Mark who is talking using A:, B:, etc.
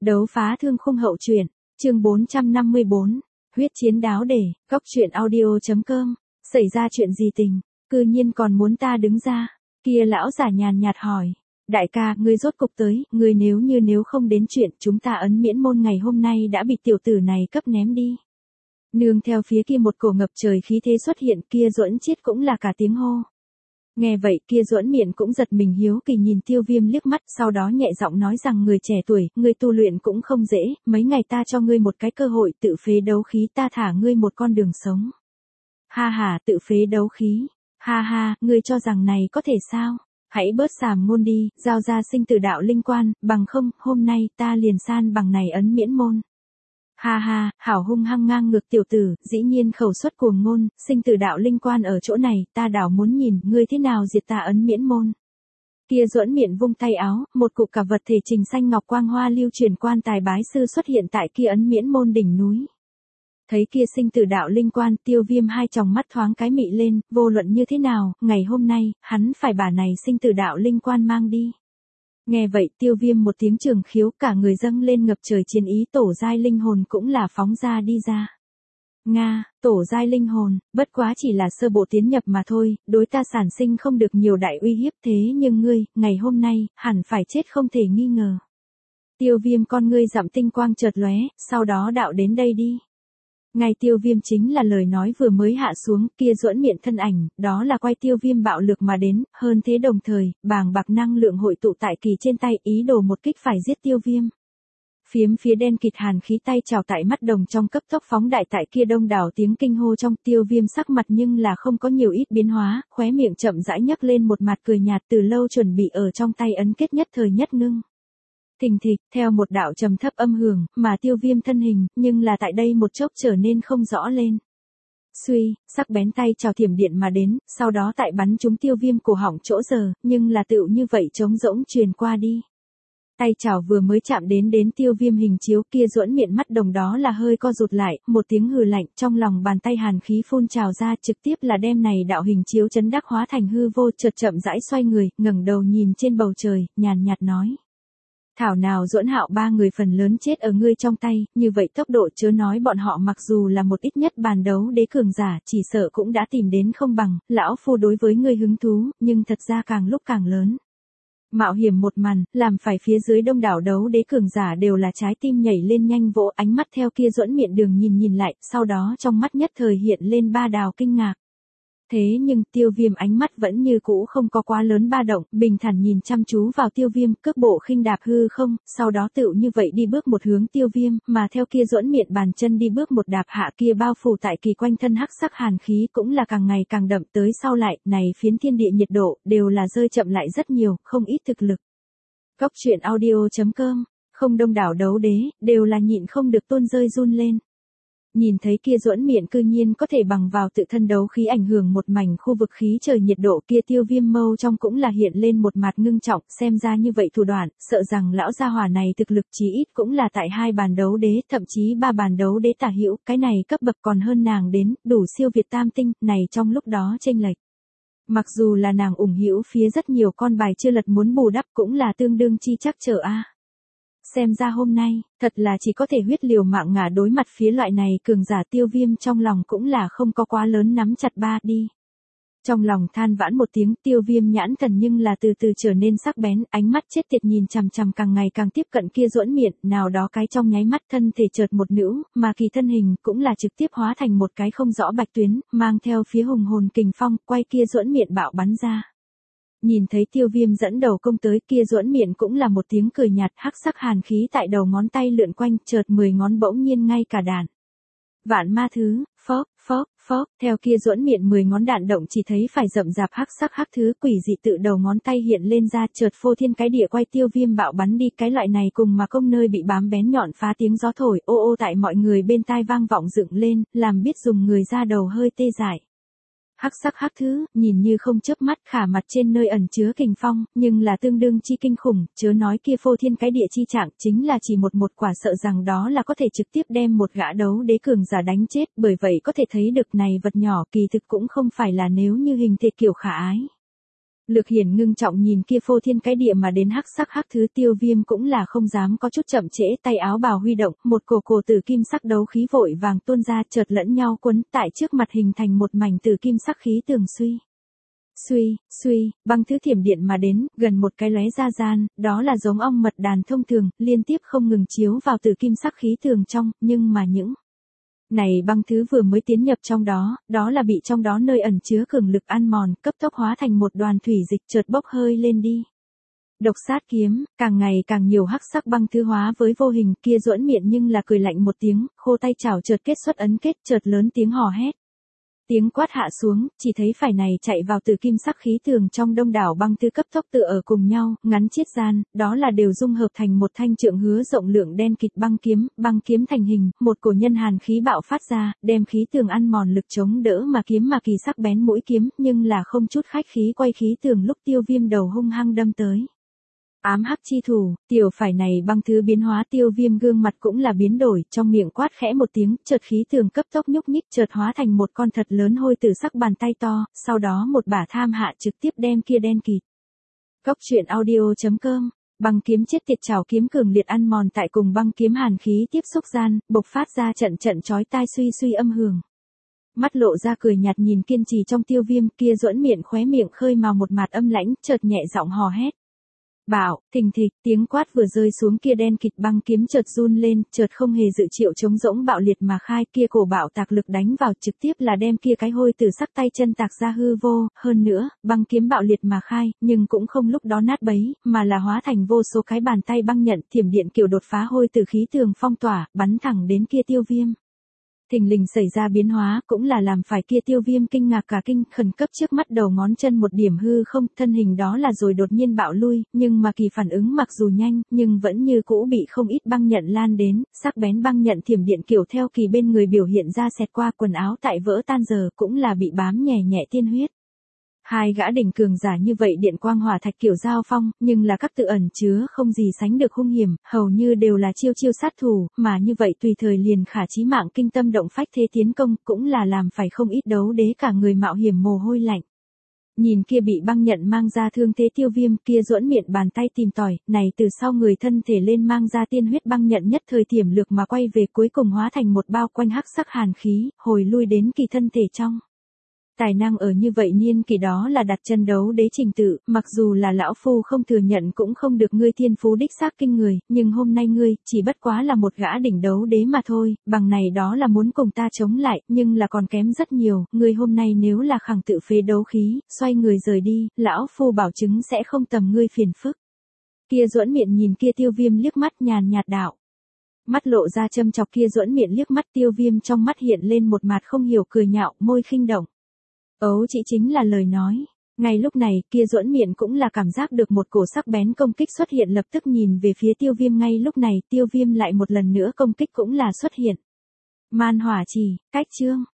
A: Đấu phá thương khung hậu truyện, chương 454, huyết chiến đáo để, góc truyện audio.com, xảy ra chuyện gì tình, cư nhiên còn muốn ta đứng ra, kia lão giả nhàn nhạt hỏi, đại ca, ngươi rốt cục tới, ngươi nếu không đến chuyện chúng ta ấn miễn môn ngày hôm nay đã bị tiểu tử này cấp ném đi. Nương theo phía kia một cổ ngập trời khí thế xuất hiện kia Duẫn Chiết cũng là cả tiếng hô. Nghe vậy kia Duẫn Miện cũng giật mình hiếu kỳ nhìn Tiêu Viêm liếc mắt, sau đó nhẹ giọng nói rằng người trẻ tuổi, ngươi tu luyện cũng không dễ, mấy ngày ta cho ngươi một cái cơ hội tự phế đấu khí, ta thả ngươi một con đường sống. Ha ha, tự phế đấu khí, ha ha, ngươi cho rằng này có thể sao? Hãy bớt xàm ngôn đi, giao ra sinh tử đạo linh quan, bằng không, hôm nay ta liền san bằng này ấn miễn môn. Ha ha, hảo hung hăng ngang ngược tiểu tử, dĩ nhiên khẩu xuất cuồng ngôn, sinh tử đạo linh quan ở chỗ này, ta đảo muốn nhìn, ngươi thế nào diệt ta ấn miễn môn. Kia Duẫn Miện vung tay áo, một cục cả vật thể trình xanh ngọc quang hoa lưu truyền quan tài bái sư xuất hiện tại kia ấn miễn môn đỉnh núi. Thấy kia sinh tử đạo linh quan, Tiêu Viêm hai tròng mắt thoáng cái mị lên, vô luận như thế nào, ngày hôm nay, hắn phải把này sinh tử đạo linh quan mang đi. Nghe vậy Tiêu Viêm một tiếng trường khiếu, cả người dâng lên ngập trời chiến ý, tổ giai linh hồn cũng là phóng ra đi ra. Nga, tổ giai linh hồn, bất quá chỉ là sơ bộ tiến nhập mà thôi, đối ta sản sinh không được nhiều đại uy hiếp, thế nhưng ngươi, ngày hôm nay, hẳn phải chết không thể nghi ngờ. Tiêu Viêm con ngươi dặm tinh quang chợt lóe, sau đó đạo đến đây đi. Ngay Tiêu Viêm chính là lời nói vừa mới hạ xuống, kia Duẫn Miện thân ảnh, đó là quay Tiêu Viêm bạo lực mà đến, hơn thế đồng thời, bàng bạc năng lượng hội tụ tại kỳ trên tay, ý đồ một kích phải giết Tiêu Viêm. Phiếm phía đen kịt hàn khí tay trào tại mắt đồng trong cấp tốc phóng đại tại kia đông đảo tiếng kinh hô trong. Tiêu Viêm sắc mặt nhưng là không có nhiều ít biến hóa, khóe miệng chậm rãi nhấc lên một mặt cười nhạt, từ lâu chuẩn bị ở trong tay ấn kết nhất thời nhất ngưng. Thình thịch, theo một đạo trầm thấp âm hưởng, mà Tiêu Viêm thân hình, nhưng là tại đây một chốc trở nên không rõ lên. Suy, sắc bén tay trào thiểm điện mà đến, sau đó tại bắn trúng Tiêu Viêm cổ họng chỗ giờ, nhưng là tựu như vậy trống rỗng truyền qua đi. Tay chảo vừa mới chạm đến Tiêu Viêm hình chiếu, kia Duẫn Miện mắt đồng đó là hơi co rụt lại, một tiếng hừ lạnh, trong lòng bàn tay hàn khí phun trào ra, trực tiếp là đem này đạo hình chiếu chấn đắc hóa thành hư vô, chợt chậm rãi xoay người, ngẩng đầu nhìn trên bầu trời, nhàn nhạt nói: thảo nào Duẫn Hạo ba người phần lớn chết ở ngươi trong tay, như vậy tốc độ chớ nói bọn họ mặc dù là một ít nhất bàn đấu đế cường giả, chỉ sợ cũng đã tìm đến không bằng, lão phu đối với ngươi hứng thú, nhưng thật ra càng lúc càng lớn. Mạo hiểm một màn, làm phải phía dưới đông đảo đấu đế cường giả đều là trái tim nhảy lên nhanh vỗ, ánh mắt theo kia Duẫn Miện đường nhìn lại, sau đó trong mắt nhất thời hiện lên ba đào kinh ngạc. Thế nhưng Tiêu Viêm ánh mắt vẫn như cũ không có quá lớn ba động, bình thản nhìn chăm chú vào Tiêu Viêm, cước bộ khinh đạp hư không, sau đó tựu như vậy đi bước một hướng Tiêu Viêm, mà theo kia Duẫn Miện bàn chân đi bước một đạp hạ, kia bao phủ tại kỳ quanh thân hắc sắc hàn khí cũng là càng ngày càng đậm, tới sau lại, này phiến thiên địa nhiệt độ đều là rơi chậm lại rất nhiều, không ít thực lực. Góc truyện audio.com, không đông đảo đấu đế, đều là nhịn không được tôn rơi run lên. Nhìn thấy kia Duẫn Miện cư nhiên có thể bằng vào tự thân đấu khí ảnh hưởng một mảnh khu vực khí trời nhiệt độ, kia Tiêu Viêm mâu trong cũng là hiện lên một mặt ngưng trọng, xem ra như vậy thủ đoạn, sợ rằng lão gia hỏa này thực lực chí ít cũng là tại 2 bàn đấu đế, thậm chí 3 bàn đấu đế tả hữu, cái này cấp bậc còn hơn nàng đến, đủ siêu việt tam tinh, này trong lúc đó chênh lệch. Mặc dù là nàng ủng hữu phía rất nhiều con bài chưa lật muốn bù đắp cũng là tương đương chi chắc trở a. Xem ra hôm nay, thật là chỉ có thể huyết liều mạng ngả đối mặt phía loại này cường giả. Tiêu Viêm trong lòng cũng là không có quá lớn nắm chặt ba đi. Trong lòng than vãn một tiếng, Tiêu Viêm nhãn thần nhưng là từ từ trở nên sắc bén, ánh mắt chết tiệt nhìn chằm chằm càng ngày càng tiếp cận kia Duẫn Miện, nào đó cái trong nháy mắt thân thể chợt một nữ, mà kỳ thân hình cũng là trực tiếp hóa thành một cái không rõ bạch tuyến, mang theo phía hùng hồn kình phong, quay kia Duẫn Miện bạo bắn ra. Nhìn thấy Tiêu Viêm dẫn đầu công tới, kia Duẫn Miện cũng là một tiếng cười nhạt, hắc sắc hàn khí tại đầu ngón tay lượn quanh, chợt 10 ngón bỗng nhiên ngay cả đạn. Vạn ma thứ, phốc, phốc, phốc, theo kia Duẫn Miện 10 ngón đạn động chỉ thấy phải rậm rạp hắc sắc hắc thứ quỷ dị tự đầu ngón tay hiện lên ra, chợt phô thiên cái địa quay Tiêu Viêm bạo bắn đi, cái loại này cùng mà công nơi bị bám bén nhọn phá tiếng gió thổi, ô ô tại mọi người bên tai vang vọng dựng lên, làm biết dùng người ra đầu hơi tê dại. Hắc sắc hắc thứ, nhìn như không chớp mắt, khả mặt trên nơi ẩn chứa kình phong, nhưng là tương đương chi kinh khủng, chớ nói kia phô thiên cái địa chi trạng, chính là chỉ một quả sợ rằng đó là có thể trực tiếp đem một gã đấu đế cường giả đánh chết, bởi vậy có thể thấy được này vật nhỏ kỳ thực cũng không phải là nếu như hình thể kiểu khả ái. Lược Hiển ngưng trọng nhìn kia phô thiên cái địa mà đến hắc sắc hắc thứ. Tiêu Viêm cũng là không dám có chút chậm trễ, tay áo bào huy động, một cổ tử kim sắc đấu khí vội vàng tuôn ra, chợt lẫn nhau quấn tại trước mặt hình thành một mảnh tử kim sắc khí tường suy, băng thứ thiểm điện mà đến, gần một cái lóe ra gian, đó là giống ong mật đàn thông thường, liên tiếp không ngừng chiếu vào tử kim sắc khí tường trong, nhưng mà những này băng thứ vừa mới tiến nhập trong đó, đó là bị trong đó nơi ẩn chứa cường lực ăn mòn, cấp tốc hóa thành một đoàn thủy dịch chợt bốc hơi lên đi. Độc sát kiếm, càng ngày càng nhiều hắc sắc băng thứ hóa với vô hình, kia duỗi miệng nhưng là cười lạnh một tiếng, khô tay chảo chợt kết xuất ấn kết, chợt lớn tiếng hò hét. Tiếng quát hạ xuống, chỉ thấy phải này chạy vào từ kim sắc khí tường trong đông đảo băng thứ cấp tốc tựa ở cùng nhau, ngắn chiết gian, đó là đều dung hợp thành một thanh trượng hứa rộng lượng đen kịt băng kiếm thành hình, một cổ nhân hàn khí bạo phát ra, đem khí tường ăn mòn lực chống đỡ mà kỳ sắc bén mũi kiếm, nhưng là không chút khách khí quay khí tường lúc Tiêu Viêm đầu hung hăng đâm tới. Ám hắc chi thủ, tiểu phải này băng thứ biến hóa. Tiêu Viêm gương mặt cũng là biến đổi, trong miệng quát khẽ một tiếng, chợt khí tường cấp tốc nhúc nhích, chợt hóa thành một con thật lớn hôi tử sắc bàn tay to, sau đó một bả tham hạ trực tiếp đem kia đen kịt. Cốc truyện audio.com, băng kiếm chết tiệt trảo kiếm cường liệt ăn mòn tại cùng băng kiếm hàn khí tiếp xúc gian, bộc phát ra trận chói tai suy âm hưởng. Mắt lộ ra cười nhạt nhìn kiên trì trong Tiêu Viêm, kia duỗi miệng khóe miệng khơi mào một mạt âm lãnh, chợt nhẹ giọng hò hét. Bảo, thình thịch, tiếng quát vừa rơi xuống, kia đen kịt băng kiếm chợt run lên, chợt không hề dự triệu chống rỗng bạo liệt mà khai, kia cổ bạo tạc lực đánh vào trực tiếp là đem kia cái hôi tử sắc tay chân tạc ra hư vô, hơn nữa, băng kiếm bạo liệt mà khai, nhưng cũng không lúc đó nát bấy, mà là hóa thành vô số cái bàn tay băng nhận, thiểm điện kiểu đột phá hôi tử khí tường phong tỏa, bắn thẳng đến kia Tiêu Viêm. Thình lình xảy ra biến hóa, cũng là làm phải kia Tiêu Viêm kinh ngạc cả kinh, khẩn cấp trước mắt đầu ngón chân một điểm hư không, thân hình đó là rồi đột nhiên bạo lui, nhưng mà kỳ phản ứng mặc dù nhanh, nhưng vẫn như cũ bị không ít băng nhận lan đến, sắc bén băng nhận thiểm điện kiểu theo kỳ bên người biểu hiện ra xẹt qua quần áo tại vỡ tan giờ, cũng là bị bám nhẹ tiên huyết. Hai gã đỉnh cường giả như vậy điện quang hỏa thạch kiểu giao phong, nhưng là các tự ẩn chứa không gì sánh được hung hiểm, hầu như đều là chiêu sát thủ, mà như vậy tùy thời liền khả chí mạng kinh tâm động phách thế tiến công, cũng là làm phải không ít đấu đế cả người mạo hiểm mồ hôi lạnh. Nhìn kia bị băng nhận mang ra thương thế Tiêu Viêm, kia duỗi miệng bàn tay tìm tòi, này từ sau người thân thể lên mang ra tiên huyết băng nhận nhất thời tiềm lược mà quay về, cuối cùng hóa thành một bao quanh hắc sắc hàn khí, hồi lui đến kỳ thân thể trong. Tài năng ở như vậy niên kỳ đó là đặt chân đấu đế trình tự, mặc dù là lão phu không thừa nhận cũng không được ngươi thiên phú đích xác kinh người, nhưng hôm nay ngươi, chỉ bất quá là một gã đỉnh đấu đế mà thôi, bằng này đó là muốn cùng ta chống lại, nhưng là còn kém rất nhiều, ngươi hôm nay nếu là khẳng tự phế đấu khí, xoay người rời đi, lão phu bảo chứng sẽ không tầm ngươi phiền phức. Kia duỗi miệng nhìn kia Tiêu Viêm liếc mắt nhàn nhạt đạo. Mắt lộ ra châm chọc, kia duỗi miệng liếc mắt Tiêu Viêm trong mắt hiện lên một mặt không hiểu cười nhạo, môi khinh động. Ấu chỉ chính là lời nói. Ngay lúc này, kia duỗi miệng cũng là cảm giác được một cổ sắc bén công kích xuất hiện, lập tức nhìn về phía Tiêu Viêm. Ngay lúc này, Tiêu Viêm lại một lần nữa công kích cũng là xuất hiện. Man hỏa chỉ, cách chương.